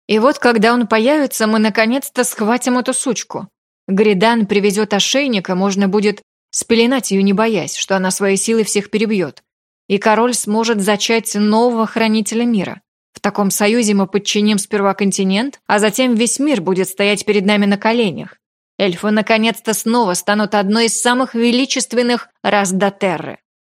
И вот, когда он появится, мы наконец-то схватим эту сучку. Гридан привезет ошейника, можно будет спеленать ее, не боясь, что она своей силой всех перебьет. И король сможет зачать нового хранителя мира. В таком союзе мы подчиним сперва континент, а затем весь мир будет стоять перед нами на коленях. Эльфы наконец-то снова станут одной из самых величественных рас Дотерры.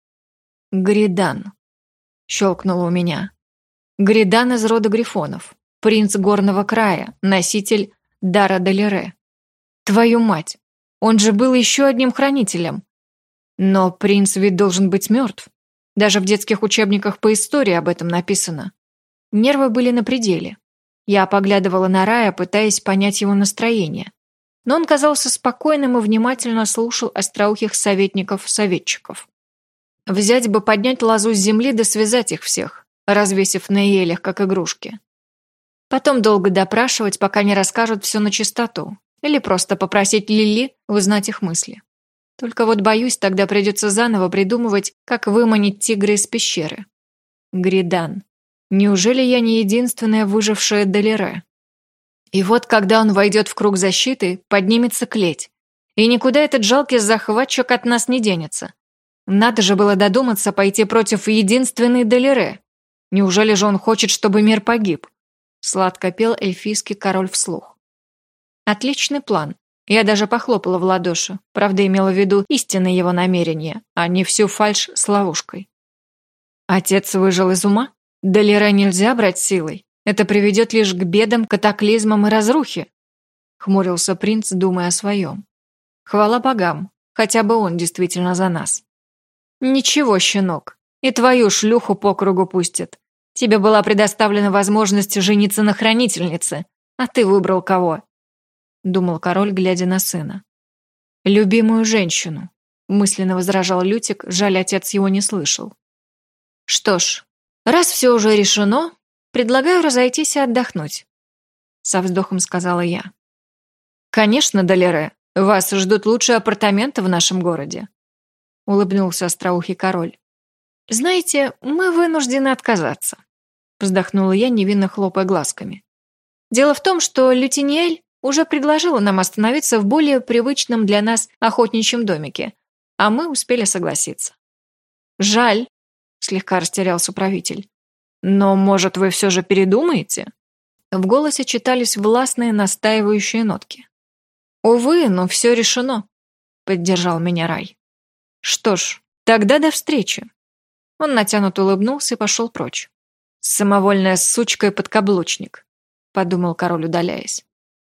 Гридан. Щелкнуло у меня. Гридан из рода Грифонов. Принц горного края, носитель дара Долире. Твою мать, он же был еще одним хранителем. Но принц ведь должен быть мертв. Даже в детских учебниках по истории об этом написано. Нервы были на пределе. Я поглядывала на Рая, пытаясь понять его настроение. Но он казался спокойным и внимательно слушал остроухих советников-советчиков. Взять бы, поднять лозу с земли да связать их всех, развесив на елях, как игрушки. Потом долго допрашивать, пока не расскажут все на чистоту, или просто попросить Лили узнать их мысли. Только вот, боюсь, тогда придется заново придумывать, как выманить тигра из пещеры. Гридан. Неужели я не единственная выжившая Долире? И вот, когда он войдет в круг защиты, поднимется клеть. И никуда этот жалкий захватчик от нас не денется. Надо же было додуматься пойти против единственной Долире. Неужели же он хочет, чтобы мир погиб? Сладко пел эльфийский король вслух. Отличный план. Я даже похлопала в ладоши, правда имела в виду истинное его намерение, а не всю фальшь с ловушкой. Отец выжил из ума? Долире нельзя брать силой. Это приведет лишь к бедам, катаклизмам и разрухе. Хмурился принц, думая о своем. Хвала богам, хотя бы он действительно за нас. Ничего, щенок, и твою шлюху по кругу пустят. Тебе была предоставлена возможность жениться на хранительнице, а ты выбрал кого? Думал король, глядя на сына. Любимую женщину, мысленно возражал Лютик, жаль, отец его не слышал. Что ж, раз все уже решено, предлагаю разойтись и отдохнуть, со вздохом сказала я. Конечно, Долире, вас ждут лучшие апартаменты в нашем городе, улыбнулся остроухий король. Знаете, мы вынуждены отказаться, вздохнула я, невинно хлопая глазками. Дело в том, что Лютиниэль уже предложила нам остановиться в более привычном для нас охотничьем домике, а мы успели согласиться. Жаль, слегка растерялся правитель. Но, может, вы все же передумаете? В голосе читались властные настаивающие нотки. Увы, но все решено, поддержал меня Рай. Что ж, тогда до встречи. Он натянуто улыбнулся и пошел прочь. Самовольная сучка и подкаблучник, подумал король, удаляясь.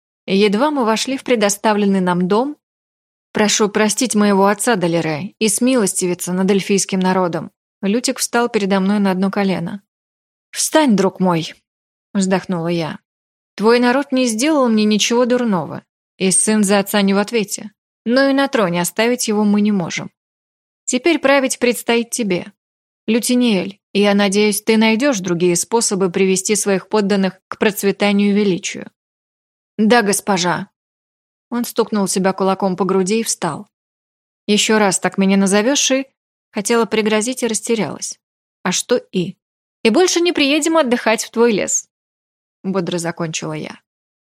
Едва мы вошли в предоставленный нам дом. Прошу простить моего отца, Долире, и смилостивиться над эльфийским народом. Лютик встал передо мной на одно колено. «Встань, друг мой», — вздохнула я. «Твой народ не сделал мне ничего дурного, и сын за отца не в ответе, но и на троне оставить его мы не можем. Теперь править предстоит тебе. Лютиниэль, и я надеюсь, ты найдешь другие способы привести своих подданных к процветанию и величию». «Да, госпожа». Он стукнул себя кулаком по груди и встал. «Еще раз так меня назовешь и...» Хотела пригрозить и растерялась. «А что и?» «И больше не приедем отдыхать в твой лес», — бодро закончила я.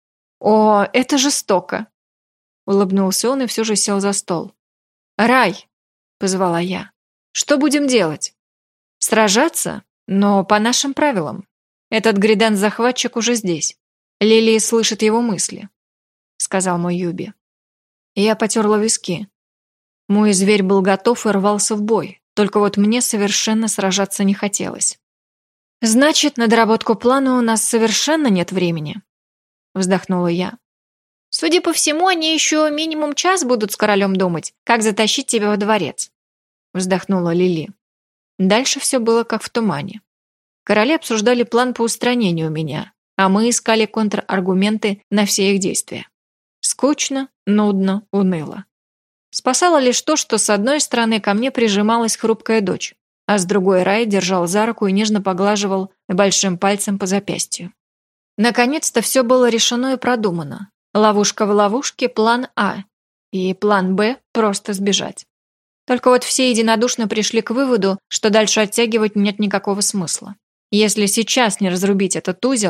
«О, это жестоко», — улыбнулся он и все же сел за стол. «Рай», — позвала я, — «что будем делать? Сражаться, но по нашим правилам. Этот Гридан-захватчик уже здесь. Лилия слышит его мысли», — сказал мой Юби. Я потерла виски. Мой зверь был готов и рвался в бой, только вот мне совершенно сражаться не хотелось. «Значит, на доработку плана у нас совершенно нет времени», — вздохнула я. «Судя по всему, они еще минимум час будут с королем думать, как затащить тебя во дворец», — вздохнула Лили. Дальше все было как в тумане. Короли обсуждали план по устранению меня, а мы искали контраргументы на все их действия. Скучно, нудно, уныло. Спасало лишь то, что с одной стороны ко мне прижималась хрупкая дочь, а с другой Рай держал за руку и нежно поглаживал большим пальцем по запястью. Наконец-то все было решено и продумано. Ловушка в ловушке, план А. И план Б – просто сбежать. Только вот все единодушно пришли к выводу, что дальше оттягивать нет никакого смысла. Если сейчас не разрубить этот узел,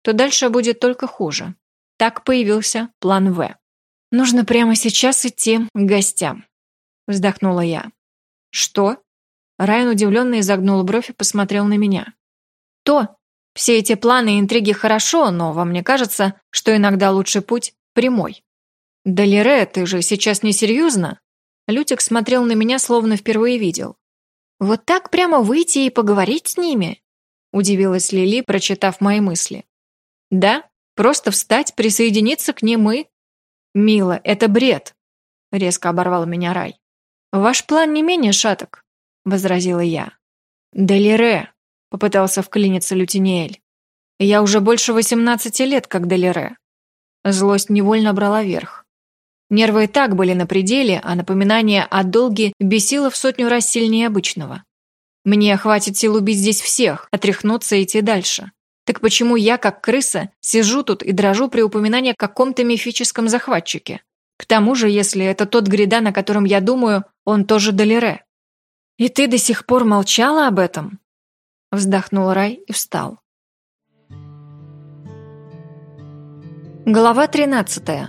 то дальше будет только хуже. Так появился план В. «Нужно прямо сейчас идти к гостям», — вздохнула я. «Что?» Райан удивленно изогнул бровь и посмотрел на меня. «То. Все эти планы и интриги хорошо, но вам не кажется, что иногда лучший путь прямой?» «Да, Лире, ты же сейчас не серьезно?» Лютик смотрел на меня, словно впервые видел. «Вот так прямо выйти и поговорить с ними?» Удивилась Лили, прочитав мои мысли. «Да, просто встать, присоединиться к ним и...» «Мила, это бред!» Резко оборвал меня Рай. «Ваш план не менее шаток», — возразила я. «Да, Лире», — попытался вклиниться Лютиниэль. «Я уже больше 18 лет, как Делире». Злость невольно брала верх. Нервы и так были на пределе, а напоминание о долге бесило в 100 раз сильнее обычного. Мне хватит сил убить здесь всех, отряхнуться и идти дальше. Так почему я, как крыса, сижу тут и дрожу при упоминании о каком-то мифическом захватчике? К тому же, если это тот Гридан, о котором я думаю, он тоже Делире. «И ты до сих пор молчала об этом?» Вздохнул Рай и встал. Глава 13.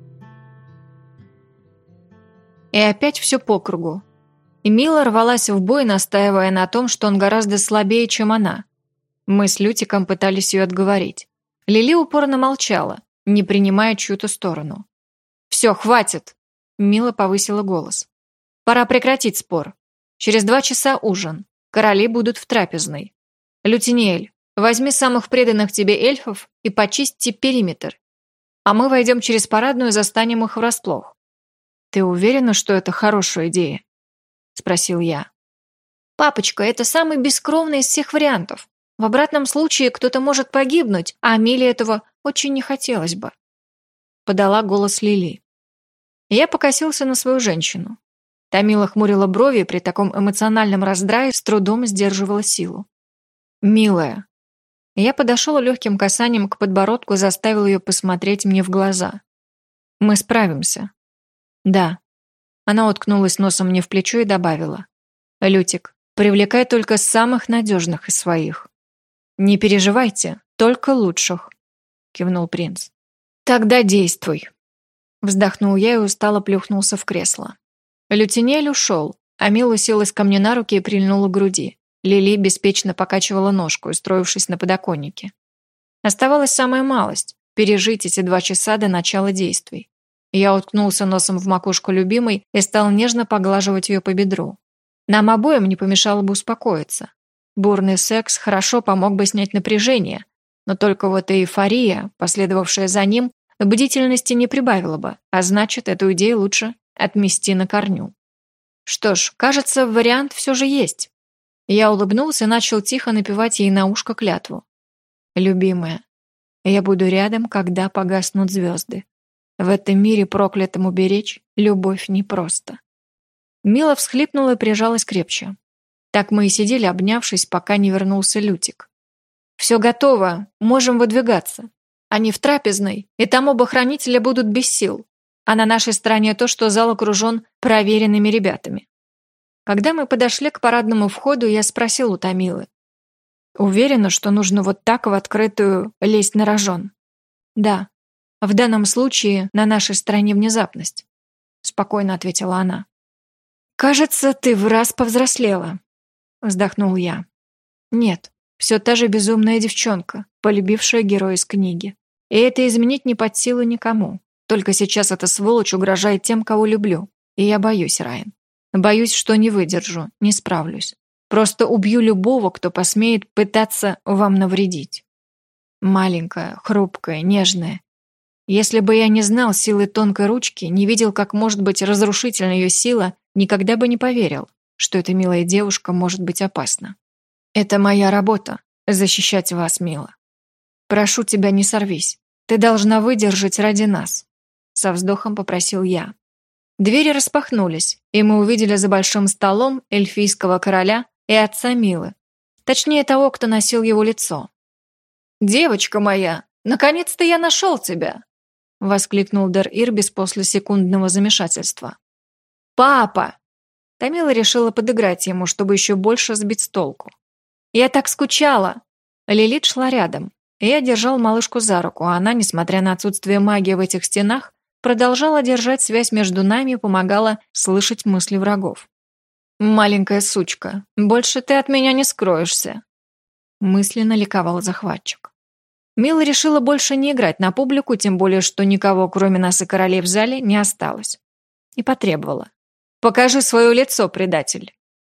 И опять все по кругу. И Мила рвалась в бой, настаивая на том, что он гораздо слабее, чем она. Мы с Лютиком пытались ее отговорить. Лили упорно молчала, не принимая чью-то сторону. «Все, хватит!» Мила повысила голос. «Пора прекратить спор. Через 2 часа ужин. Короли будут в трапезной. Лютиниэль, возьми самых преданных тебе эльфов и почисти периметр. А мы войдем через парадную и застанем их врасплох». «Ты уверена, что это хорошая идея?» — спросил я. «Папочка, это самый бескровный из всех вариантов. В обратном случае кто-то может погибнуть, а Миле этого очень не хотелось бы», — подала голос Лили. Я покосился на свою женщину. Та мило хмурила брови и при таком эмоциональном раздрае с трудом сдерживала силу. «Милая». Я подошел легким касанием к подбородку и заставил ее посмотреть мне в глаза. «Мы справимся». «Да». Она уткнулась носом мне в плечо и добавила. «Лютик, привлекай только самых надежных из своих». «Не переживайте, только лучших», — кивнул принц. «Тогда действуй». Вздохнул я и устало плюхнулся в кресло. Лютинель ушел, а Мила уселась ко мне на руки и прильнула к груди. Лили беспечно покачивала ножку, устроившись на подоконнике. Оставалась самая малость — пережить эти 2 часа до начала действий. Я уткнулся носом в макушку любимой и стал нежно поглаживать ее по бедру. Нам обоим не помешало бы успокоиться. Бурный секс хорошо помог бы снять напряжение, но только вот эйфория, последовавшая за ним, бдительности не прибавила бы, а значит, эту идею лучше отмести на корню. Что ж, кажется, вариант все же есть. Я улыбнулся и начал тихо напевать ей на ушко клятву. «Любимая, я буду рядом, когда погаснут звезды. В этом мире проклятому беречь любовь непросто». Мила всхлипнула и прижалась крепче. Так мы и сидели, обнявшись, пока не вернулся Лютик. «Все готово, можем выдвигаться. Они в трапезной, и там оба хранителя будут без сил. А на нашей стороне то, что зал окружен проверенными ребятами». Когда мы подошли к парадному входу, я спросил у Томилы. «Уверена, что нужно вот так в открытую лезть на рожон?» «Да. В данном случае на нашей стороне внезапность», — спокойно ответила она. «Кажется, ты в раз повзрослела», — вздохнул я. «Нет, все та же безумная девчонка, полюбившая героя из книги. И это изменить не под силу никому. Только сейчас эта сволочь угрожает тем, кого люблю. И я боюсь, Райан. Боюсь, что не выдержу, не справлюсь. Просто убью любого, кто посмеет пытаться вам навредить. Маленькая, хрупкая, нежная. Если бы я не знал силы тонкой ручки, не видел, как может быть разрушительна ее сила, никогда бы не поверил, что эта милая девушка может быть опасна. Это моя работа — защищать вас, Мила. Прошу тебя, не сорвись. Ты должна выдержать ради нас. Со вздохом попросил я. Двери распахнулись, и мы увидели за большим столом эльфийского короля и отца Милы. Точнее, того, кто носил его лицо. «Девочка моя, наконец-то я нашел тебя!» — воскликнул Дер Ирбис после секундного замешательства. «Папа!» Тамила решила подыграть ему, чтобы еще больше сбить с толку. «Я так скучала!» Лилит шла рядом. Я держал малышку за руку, а она, несмотря на отсутствие магии в этих стенах, продолжала держать связь между нами и помогала слышать мысли врагов. «Маленькая сучка, больше ты от меня не скроешься», мысленно ликовал захватчик. Мила решила больше не играть на публику, тем более, что никого, кроме нас и королей в зале, не осталось. И потребовала. «Покажи свое лицо, предатель!»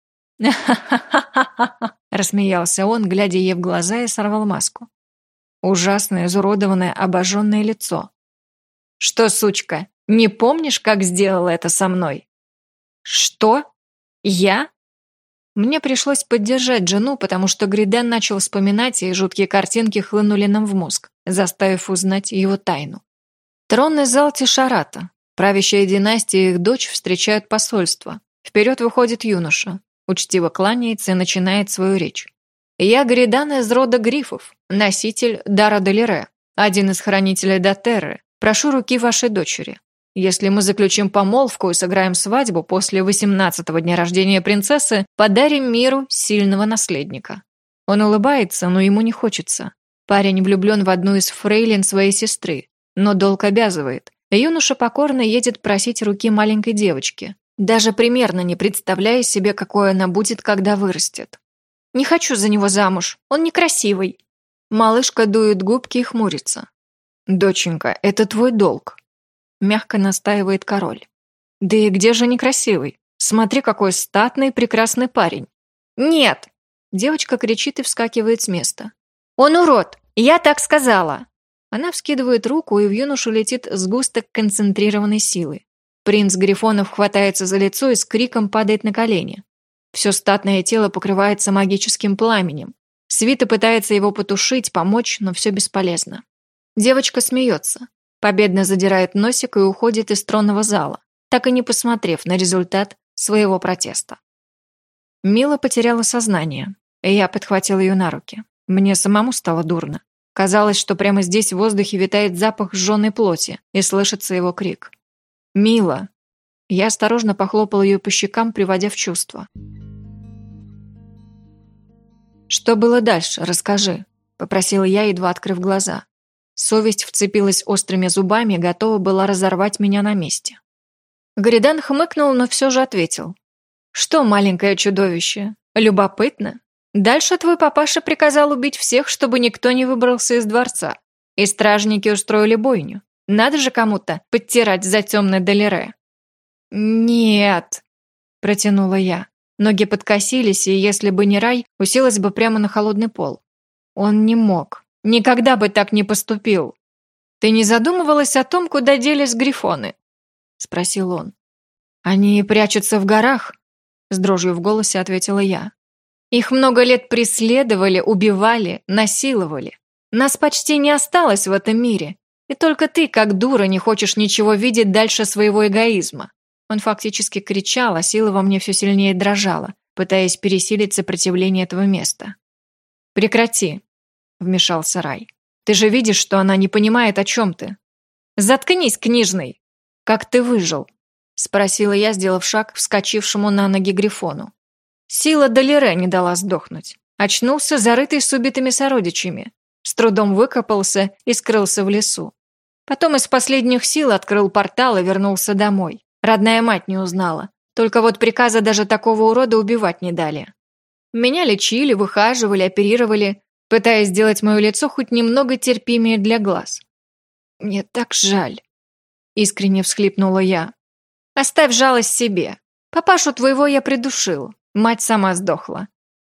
«Ха-ха-ха-ха-ха!» рассмеялся он, глядя ей в глаза, и сорвал маску. Ужасное, изуродованное, обожженное лицо. «Что, сучка, не помнишь, как сделала это со мной?» «Что? Я?» Мне пришлось поддержать жену, потому что Гриден начал вспоминать, и жуткие картинки хлынули нам в мозг, заставив узнать его тайну. Тронный зал Тишарата. Правящая династия и их дочь встречают посольство. Вперед выходит юноша, учтиво кланяется и начинает свою речь. «Я Гридан из рода Грифов, носитель Дара Делире, один из хранителей Дотерры. Прошу руки вашей дочери. Если мы заключим помолвку и сыграем свадьбу после 18-го дня рождения принцессы, подарим миру сильного наследника». Он улыбается, но ему не хочется. Парень влюблен в одну из фрейлин своей сестры, но долг обязывает. Юноша покорно едет просить руки маленькой девочки, даже примерно не представляя себе, какой она будет, когда вырастет. «Не хочу за него замуж, он некрасивый». Малышка дует губки и хмурится. «Доченька, это твой долг», — мягко настаивает король. «Да и где же некрасивый? Смотри, какой статный прекрасный парень». «Нет!» — девочка кричит и вскакивает с места. «Он урод! Я так сказала!» Она вскидывает руку, и в юношу летит сгусток концентрированной силы. Принц Грифонов хватается за лицо и с криком падает на колени. Все статное тело покрывается магическим пламенем. Свита пытается его потушить, помочь, но все бесполезно. Девочка смеется, победно задирает носик и уходит из тронного зала, так и не посмотрев на результат своего протеста. Мила потеряла сознание, и я подхватил ее на руки. Мне самому стало дурно. Казалось, что прямо здесь в воздухе витает запах сжженной плоти, и слышится его крик. «Мила!» Я осторожно похлопал ее по щекам, приводя в чувство. «Что было дальше? Расскажи», — попросила я, едва открыв глаза. Совесть вцепилась острыми зубами и готова была разорвать меня на месте. Гридан хмыкнул, но все же ответил. «Что, маленькое чудовище, любопытно? Дальше твой папаша приказал убить всех, чтобы никто не выбрался из дворца, и стражники устроили бойню. Надо же кому-то подтирать за темное Делире». «Нет», — протянула я. Ноги подкосились, и если бы не рай, уселась бы прямо на холодный пол. Он не мог. Никогда бы так не поступил. «Ты не задумывалась о том, куда делись грифоны?» — спросил он. «Они прячутся в горах», — с дрожью в голосе ответила я. «Их много лет преследовали, убивали, насиловали. Нас почти не осталось в этом мире, и только ты, как дура, не хочешь ничего видеть дальше своего эгоизма». Он фактически кричал, а сила во мне все сильнее дрожала, пытаясь пересилить сопротивление этого места. «Прекрати», — вмешался Рай. «Ты же видишь, что она не понимает, о чем ты». «Заткнись, книжный!» «Как ты выжил?» — спросила я, сделав шаг к вскочившему на ноги Грифону. Сила Делире не дала сдохнуть. Очнулся, зарытый с убитыми сородичами. С трудом выкопался и скрылся в лесу. Потом из последних сил открыл портал и вернулся домой. Родная мать не узнала. Только вот приказа даже такого урода убивать не дали. Меня лечили, выхаживали, оперировали, пытаясь сделать мое лицо хоть немного терпимее для глаз. «Мне так жаль», — искренне всхлипнула я. «Оставь жалость себе. Папашу твоего я придушил. Мать сама сдохла.